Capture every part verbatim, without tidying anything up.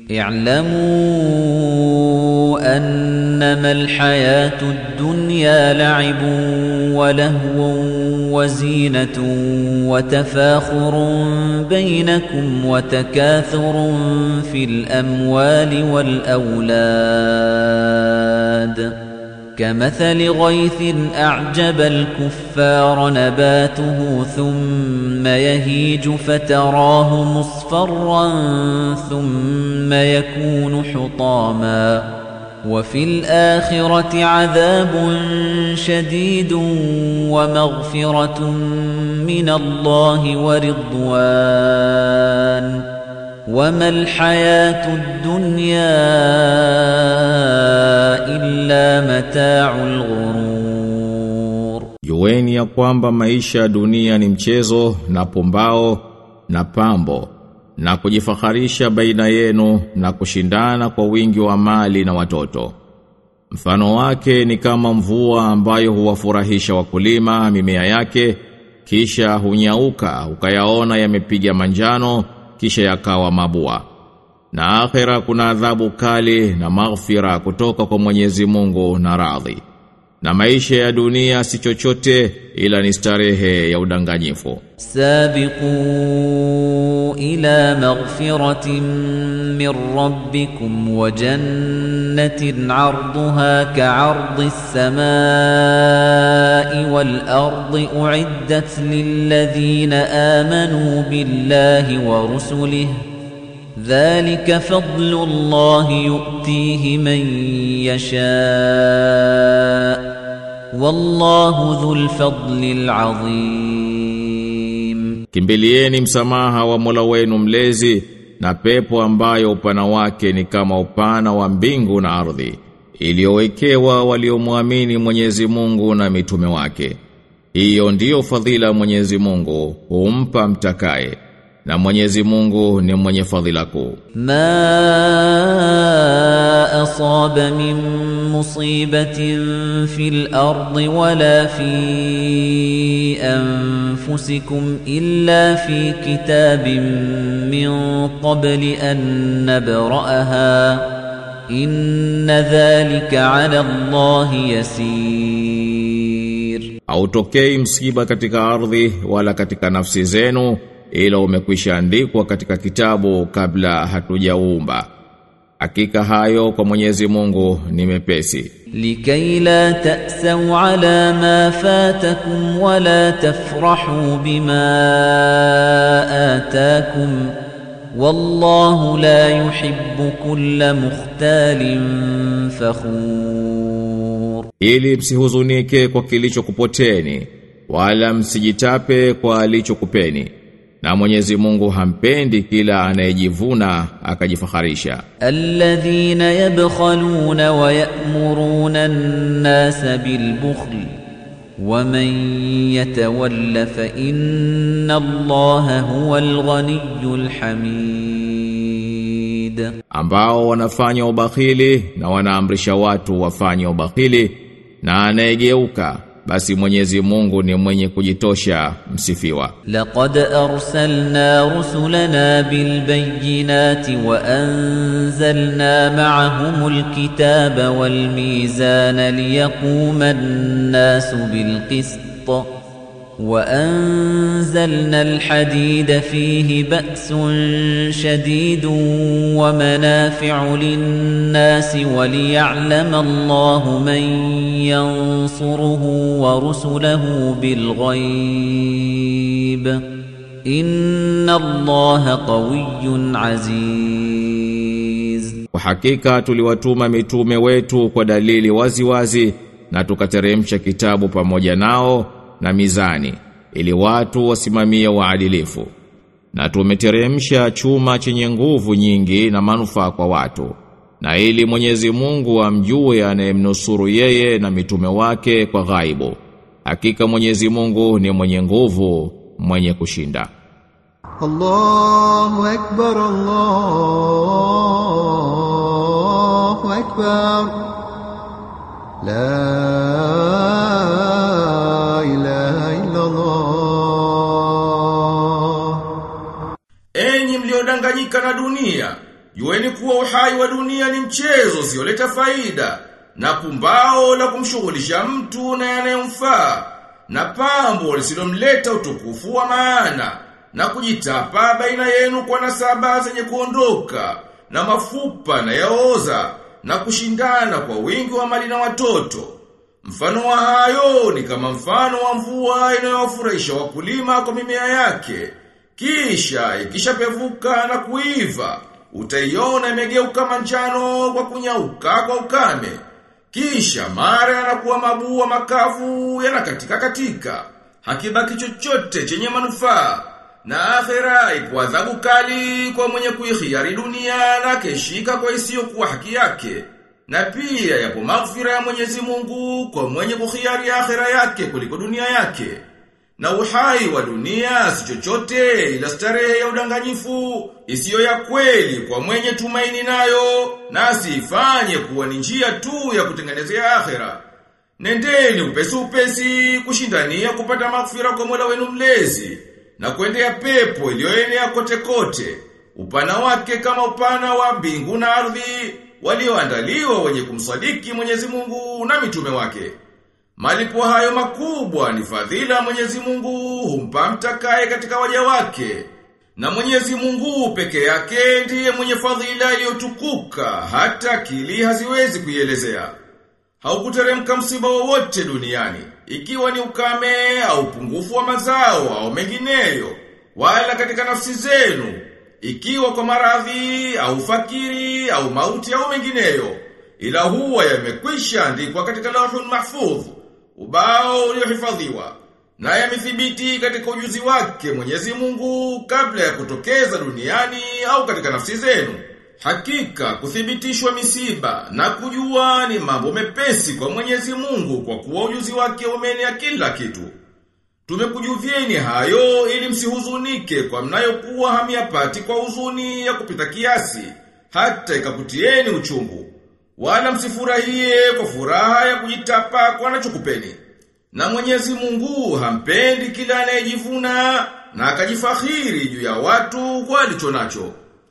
اعلموا أنما الحياة الدنيا لعب ولهو وزينة وتفاخر بينكم وتكاثر في الأموال والأولاد كمثل غيث أعجب الكفار نباته ثم يهيج فتراه مصفرا ثم يكون حطاما وفي الآخرة عذاب شديد ومغفرة من الله ورضوان وما الحياة الدنيا إلا متاع الغرور. Jueni ya kwamba maisha ya dunia ni mchezo na pumbao na pambo na kujifaharisha baina yenu na kushindana kwa wingi wa mali na watoto. Mfano wake ni kama mvua ambayo huwafurahisha wakulima mimea yake kisha hunyauka ukayaona yamepiga manjano kisha yakawa mabua. Na akhera kuna adhabu kali na maghfira kutoka kwa Mwenyezi Mungu na radhi. Na maisha ya dunia si chochote ila ni starehe ya udanganyifu. Sabiqu ila maghfiratin min rabbikum wa jannatin 'arduha ka'ardis samaa'i wal ardi u'iddat lil ladhina amanu billahi wa rusulihi ذلك فضل الله يؤتيه من يشاء والله ذو الفضل العظيم. Kimbilieni msamaha wa Mola wenu mlezi na pepo ambayo upana wake ni kama upana wa mbingu na ardhi iliyowekewa waliomwamini Mwenyezi Mungu na mitume wake. Hiyo ndiyo fadhila Mwenyezi Mungu humpa mtakaye. Na Mwenyezi Mungu ni mwenye fadhila kuu. Ma asaba min musibatin fil ardi wala fi anfusikum illa fi kitabin min qabli an nabra'aha inna dhalika 'ala Allahi yasir. Hautokei msiba katika ardhi wala katika nafsi zenu ila umekwisha andikwa katika kitabu kabla hatujaumba. Hakika hayo kwa Mwenyezi Mungu ni mepesi. Likay la ta'sau ala ma fatakum wa la tafrahu bima atakum wallahu la yuhibbu kulla mukhtalin fakhur. Ili msihuzunike kwa kilichokupoteni wala msijitape kwa alichokupeni. Na Mwenyezi Mungu hampendi kila anayejivuna akajifaharisha. Alladhina yabkhaluna wa ya'muruna an-nasa bil-bukhl wa man yatawalla fa inna Allaha huwal ghaniyyul hamid. Ambao wanafanya ubakhili na wanaamrisha watu wafanye ubakhili na anayegeuka basi Mwenyezi Mungu ni mwenye kujitosha msifiwa. Laqad arsalna rusulana bil bayyinati wa anzalna ma'ahumul kitaba wal mizana liyaquma an-nasu bil qist wa anzalna al hadida fihi ba'sun shadidun wa manafi'u lin-nasi wa liya'lama Allahu man yansuruhu wa rusulahu bil ghaib inna Allaha qawiyyun aziz. Kwa hakika tuliwatuma mitume wetu kwa dalili wazi wazi na tukateremsha kitabu pamoja nao na mizani ili watu wasimamie uadilifu. Na tumeteremsha chuma chenye nguvu nyingi na manufaa kwa watu. Na ili Mwenyezi Mungu amjue anayemnusuru yeye na mitume wake kwa ghaibu. Hakika Mwenyezi Mungu ni mwenye nguvu, mwenye kushinda. Allahu Akbar, Allahu Akbar. La ilaha illa Allah. Enyi mliodanganyika na dunia, jueni kuwa uhai wa dunia ni mchezo usioleta faida, na pumbao la kumshughulisha mtu na yanayomfaa, na pambo lisilomleta utukufu wa maana, na kujitapa baina yenu kwa nasaba zenye kuondoka, na mafupa na yaoza, na kushindana kwa wingi wa mali na watoto. Mfano wa hayo ni kama mfano wa mvua inayowafurahisha wakulima kwa mimea yake. Kisha ikishapevuka na kuiva, utaiona imegeuka manjano kwa kunyauka kwa ukame. Kisha mara yanakuwa mabua makavu yanakatika katika. Hakibaki chochote chenye manufaa. Na akhera iko adhabu kali kwa mwenye kuikhiyari dunia na keshika kwa isiyokuwa haki yake. Na pia yapo maghfira ya Mwenyezi Mungu kwa mwenye kukhiyari akhera yake kuliko dunia yake. Na uhai wa dunia si chochote ila starehe ya udanganyifu isiyo ya kweli kwa mwenye tumaini nayo, na asifanye kuwa ni njia tu ya kutengenezea akhera. Nendeni upesi upesi kushindania kupata maghfira kwa Mola wenu mlezi, na kuendea pepo iliyoenea kote kote, upana wake kama upana wa mbingu na ardhi, walioandaliwa wenye kumsadiki Mwenyezi Mungu na mitume wake. Malipo hayo makubwa ni fadhila Mwenyezi Mungu humpa mtakaye katika waja wake. Na Mwenyezi Mungu peke yake ndiye mwenye fadhila iliyotukuka hata akili haziwezi kuielezea. Haukuteremka msiba wowote duniani, ikiwa ni ukame au upungufu wa mazao au mengineyo, wala katika nafsi zenu, ikiwa kwa maradhi au fakiri au mauti au mengineyo, ila huwa yamekwisha andikwa katika Lauhul Mahfudh, ubao uliohifadhiwa, na yamethibiti katika ujuzi wake Mwenyezi Mungu kabla ya kutokeza duniani au katika nafsi zenu. Hakika kuthibitishwa misiba na kujua ni mambo mepesi kwa Mwenyezi Mungu, kwa kuwa ujuzi wake umeenea kila kitu. Tumekujuvieni hayo ili msihuzunike kwa mnayokuwa hamyapati kwa huzuni ya kupita kiasi, hata ikakutieni uchungu. Wala msifurahie kwa furaha ya kujitapa kwa anachokupeni. Na Mwenyezi Mungu hampendi kila anayejivuna na akajifakhiri juu ya watu kwa alichonacho.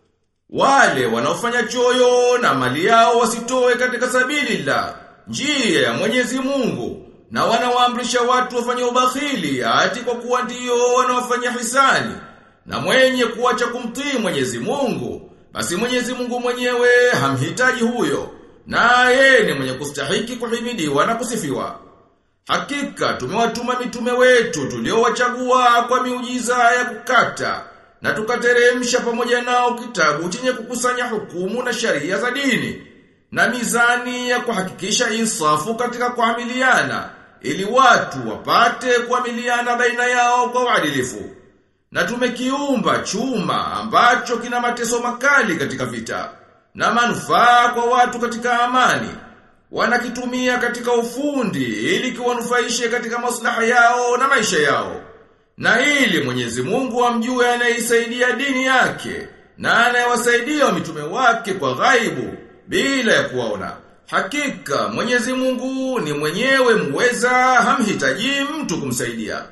Wale wanaofanya choyo na mali yao wasitoe katika sabilillah, njia ya Mwenyezi Mungu, na wanawaamrisha watu wafanye ubakhili ati kwa kuwa ndio wanaofanya hisani, na mwenye kuacha kumtii Mwenyezi Mungu, basi Mwenyezi Mungu mwenyewe hamhitaji huyo, na yeye ni mwenye kustahiki kuhimidiwa na kusifiwa. Hakika tumewatuma mitume wetu tuliowachagua kwa miujiza ya kukata, na tukateremsha pamoja nao kitabu chenye kukusanya hukumu na sharia za dini, na mizani ya kuhakikisha insafu katika kuamiliana, ili watu wapate kuamiliana baina yao kwa uadilifu. Na tumekiumba chuma ambacho kina mateso makali katika vita, na manufaa kwa watu katika amani. Wanakitumia katika ufundi ili kiwanufaishe katika maslaha yao na maisha yao. Na ili Mwenyezi Mungu amjue anayeisaidia dini yake, na anayewasaidia mitume wake kwa ghaibu bila ya kuwaona. Hakika Mwenyezi Mungu ni mwenyewe muweza, hamhitaji mtu kumsaidia.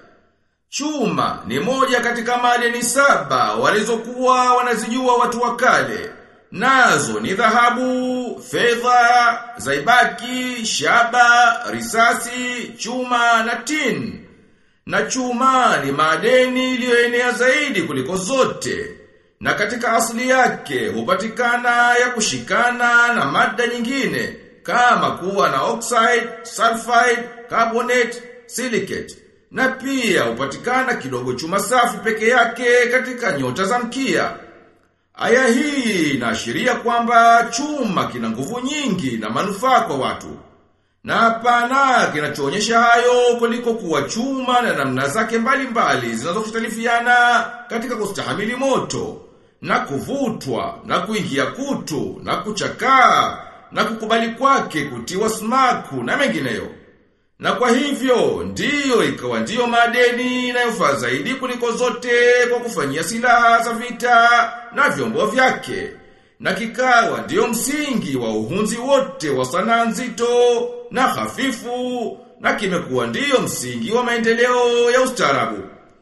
Chuma ni moja katika madini saba walizokuwa wanazijua watu wa kale. Nazo ni dhahabu, fedha, zaibaki, shaba, risasi, chuma na tin. Na chuma ni madeni iliyoenea zaidi kuliko zote, na katika asili yake hupatikana ya kushikana na mada nyingine kama kuwa na oxide, sulfide, carbonate, silicate. Na pia hupatikana kidogo chuma safi peke yake katika nyota za mkia. Aya hii inaashiria kwamba chuma kina nguvu nyingi na manufaa kwa watu. Na hapana kinachoonyesha hayo kuliko kuwa chuma na namna zake mbalimbali zinazokhtalifiana katika kustahamili moto, na kuvutwa, na kuingia kutu, na kuchakaa, na kukubali kwake kutiwa smaku na mengineyo. Na kwa hivyo ndiyo ikawa ndiyo madeni inayofaa zaidi kuliko zote kwa kufanyia silaha za vita na vyombo vyake. Na kikawa ndiyo msingi wa uhunzi wote wa sanaa nzito na hafifu, na kimekuwa ndiyo msingi wa maendeleo ya ustaarabu.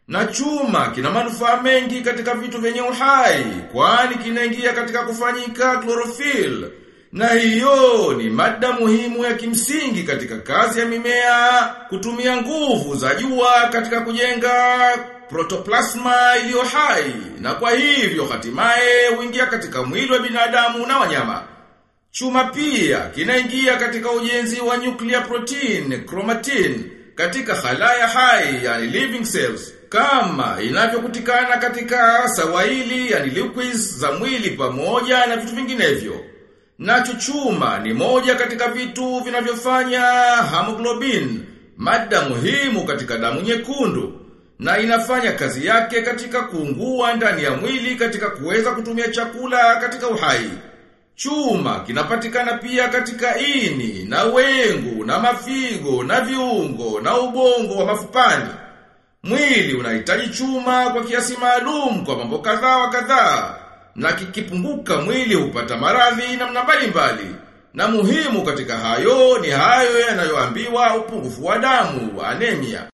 Na chuma kina manufaa mengi katika vitu vyenye uhai, kwani kinaingia katika kufanyika chlorophyll. Na hiyo ni mada muhimu ya kimsingi katika kazi ya mimea, kutumia nguvu za jua katika kujenga protoplasma iliyo hai, na kwa hivyo hatimaye huingia katika mwili wa binadamu na wanyama. Chuma pia kinaingia katika ujenzi wa nuclear protein, chromatin, katika khalaya hai, yani living cells, kama inavyokutikana katika sawaili, yani liquids za mwili pamoja na vitu vinginevyo. Nacho chuma ni moja katika vitu vinavyofanya hemoglobin, mada muhimu katika damu nyekundu, na inafanya kazi yake katika kuungua ndani ya mwili katika kuweza kutumia chakula katika uhai. Chuma kinapatikana pia katika ini, na wengu, na mafigo, na viungo, na ubongo wa mafupani. Mwili unahitaji chuma kwa kiasi maalum kwa mambo kadhaa wa kadhaa, na kikipunguka mwili hupata maradhi namna mbalimbali. Na muhimu katika hayo ni hayo yanayoambiwa upungufu wa damu, anemia.